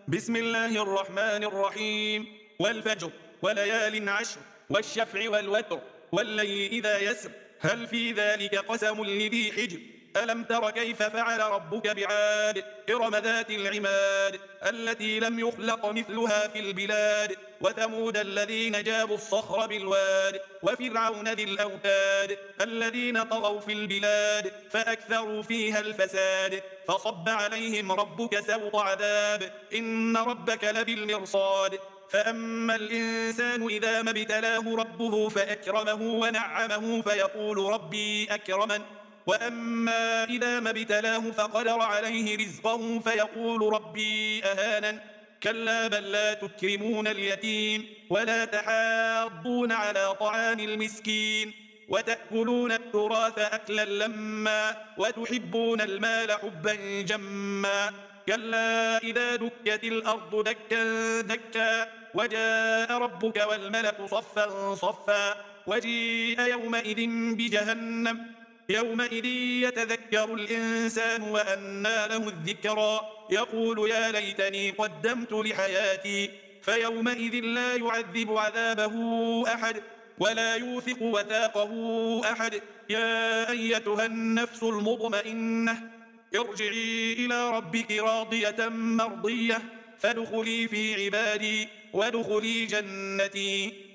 بسم الله الرحمن الرحيم. والفجر وليال عشر والشفع والوتر والليل إذا يسر هل في ذلك قسم لذي حجر ألم تر كيف فعل ربك بعاد إرم ذات العماد التي لم يخلق مثلها في البلاد وثمود الذين جابوا الصخر بالواد وفرعون ذي الأوتاد الذين طغوا في البلاد فأكثروا فيها الفساد فصب عليهم ربك سوط عذاب إن ربك لبالمرصاد فأما الإنسان إذا ما ابتلاه ربه فأكرمه ونعمه فيقول ربي أكرمن وأما إذا ما ابتلاه فقدر عليه رزقه فيقول ربي أهانن كلا بل لا تكرمون اليتيم ولا تحاضون على طعام المسكين وتأكلون التراث أكلا لما وتحبون المال حبا جما كلا إذا دكت الأرض دكا دكا وجاء ربك والملك صفا صفا وجيء يومئذ بجهنم يومئذ يتذكر الإنسان وأنى له الذكرى يقول يا ليتني قدمت لحياتي فيومئذ لا يعذب عذابه أحد ولا يوثق وثاقه أحد يا أيتها النفس المطمئنة ارجعي إلى ربك راضية مرضية فادخلي في عبادي وادخلي جنتي.